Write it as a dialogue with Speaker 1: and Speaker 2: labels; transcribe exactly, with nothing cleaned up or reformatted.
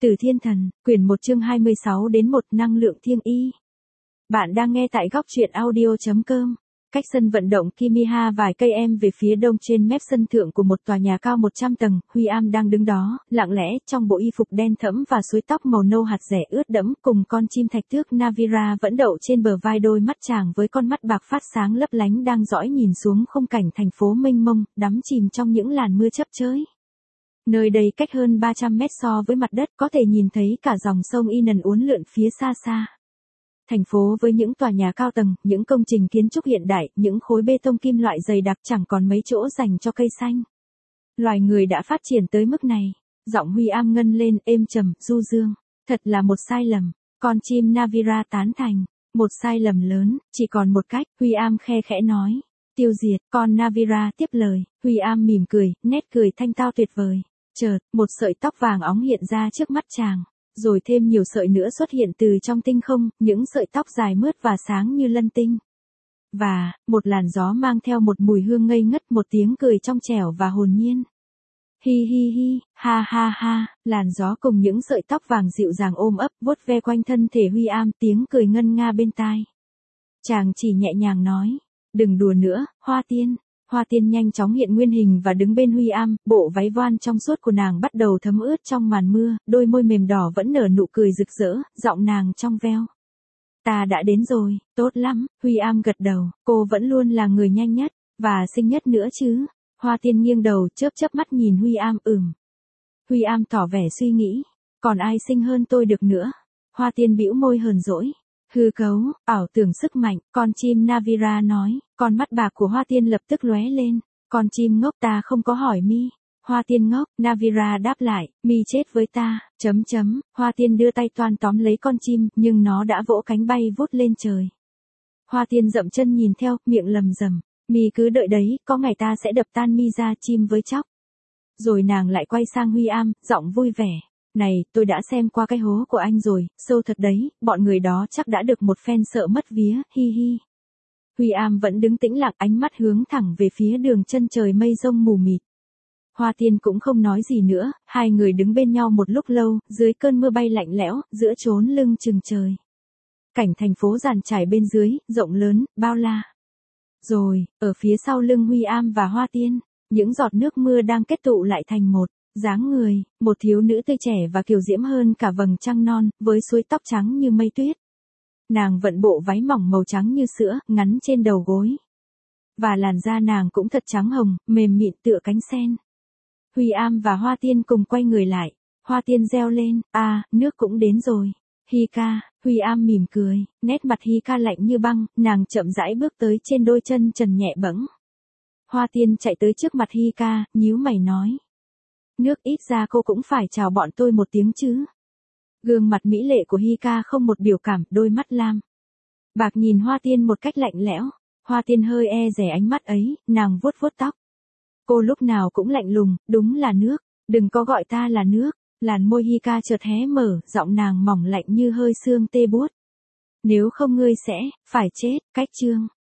Speaker 1: Từ Thiên Thần, quyển một chương hai mươi sáu đến một năng lượng thiên y. Bạn đang nghe tại góc truyện audio chấm com. Cách sân vận động Kimiha vài cây em về phía đông trên mép sân thượng của một tòa nhà cao một trăm tầng, Huy Am đang đứng đó, lặng lẽ, trong bộ y phục đen thẫm và suối tóc màu nâu hạt rẻ ướt đẫm, cùng con chim thạch tước Navira vẫn đậu trên bờ vai đôi mắt chàng với con mắt bạc phát sáng lấp lánh đang dõi nhìn xuống khung cảnh thành phố mênh mông, đắm chìm trong những làn mưa chớp chới. Nơi đây cách hơn ba trăm mét so với mặt đất, có thể nhìn thấy cả dòng sông Inan uốn lượn phía xa xa. Thành phố với những tòa nhà cao tầng, những công trình kiến trúc hiện đại, những khối bê tông kim loại dày đặc, chẳng còn mấy chỗ dành cho cây xanh. Loài người đã phát triển tới mức này. Giọng Huy Am ngân lên êm trầm, du dương. Thật là một sai lầm. Con chim Navira tán thành. Một sai lầm lớn, chỉ còn một cách, Huy Am khe khẽ nói. Tiêu diệt. Con Navira tiếp lời. Huy Am mỉm cười, nét cười thanh tao tuyệt vời. Chợt, một sợi tóc vàng óng hiện ra trước mắt chàng, rồi thêm nhiều sợi nữa xuất hiện từ trong tinh không, những sợi tóc dài mướt và sáng như lân tinh. Và, một làn gió mang theo một mùi hương ngây ngất, một tiếng cười trong trẻo và hồn nhiên. Hi hi hi, ha ha ha, làn gió cùng những sợi tóc vàng dịu dàng ôm ấp, vuốt ve quanh thân thể Huy Am, tiếng cười ngân nga bên tai. Chàng chỉ nhẹ nhàng nói, đừng đùa nữa, Hoa Tiên. Hoa Tiên nhanh chóng hiện nguyên hình và đứng bên Huy Am, bộ váy voan trong suốt của nàng bắt đầu thấm ướt trong màn mưa, đôi môi mềm đỏ vẫn nở nụ cười rực rỡ, giọng nàng trong veo. Ta đã đến rồi, tốt lắm, Huy Am gật đầu, cô vẫn luôn là người nhanh nhất, và xinh nhất nữa chứ. Hoa Tiên nghiêng đầu chớp chớp mắt nhìn Huy Am ừm. Huy Am tỏ vẻ suy nghĩ, còn ai xinh hơn tôi được nữa. Hoa Tiên bĩu môi hờn dỗi. Hư cấu, ảo tưởng sức mạnh, con chim Navira nói, con mắt bạc của Hoa Tiên lập tức lóe lên, con chim ngốc ta không có hỏi mi. Hoa Tiên ngốc, Navira đáp lại, mi chết với ta, chấm chấm, Hoa Tiên đưa tay toan tóm lấy con chim, nhưng nó đã vỗ cánh bay vút lên trời. Hoa Tiên dậm chân nhìn theo, miệng lầm rầm, mi cứ đợi đấy, có ngày ta sẽ đập tan mi ra chim với chóc. Rồi nàng lại quay sang Huy Am, giọng vui vẻ. Này, tôi đã xem qua cái hố của anh rồi, sâu thật đấy, bọn người đó chắc đã được một phen sợ mất vía, hi hi. Huy Am vẫn đứng tĩnh lặng, ánh mắt hướng thẳng về phía đường chân trời mây rông mù mịt. Hoa Tiên cũng không nói gì nữa, hai người đứng bên nhau một lúc lâu, dưới cơn mưa bay lạnh lẽo, giữa chốn lưng chừng trời. Cảnh thành phố dàn trải bên dưới, rộng lớn, bao la. Rồi, ở phía sau lưng Huy Am và Hoa Tiên, những giọt nước mưa đang kết tụ lại thành một dáng người, một thiếu nữ tươi trẻ và kiều diễm hơn cả vầng trăng non, với suối tóc trắng như mây tuyết. Nàng vận bộ váy mỏng màu trắng như sữa, ngắn trên đầu gối. Và làn da nàng cũng thật trắng hồng, mềm mịn tựa cánh sen. Huy Am và Hoa Tiên cùng quay người lại. Hoa Tiên reo lên, à, nước cũng đến rồi. Hika, Huy Am mỉm cười, nét mặt Hika lạnh như băng, nàng chậm rãi bước tới trên đôi chân trần nhẹ bẫng. Hoa Tiên chạy tới trước mặt Hika, nhíu mày nói. Nước ít ra cô cũng phải chào bọn tôi một tiếng chứ. Gương mặt mỹ lệ của Hika không một biểu cảm, đôi mắt lam bạc nhìn Hoa Tiên một cách lạnh lẽo. Hoa Tiên hơi e dè ánh mắt ấy, nàng vuốt vuốt tóc. Cô lúc nào cũng lạnh lùng, đúng là nước, đừng có gọi ta là nước. Làn môi Hika chợt hé mở, giọng nàng mỏng lạnh như hơi sương tê buốt. Nếu không ngươi sẽ phải chết. Cách chương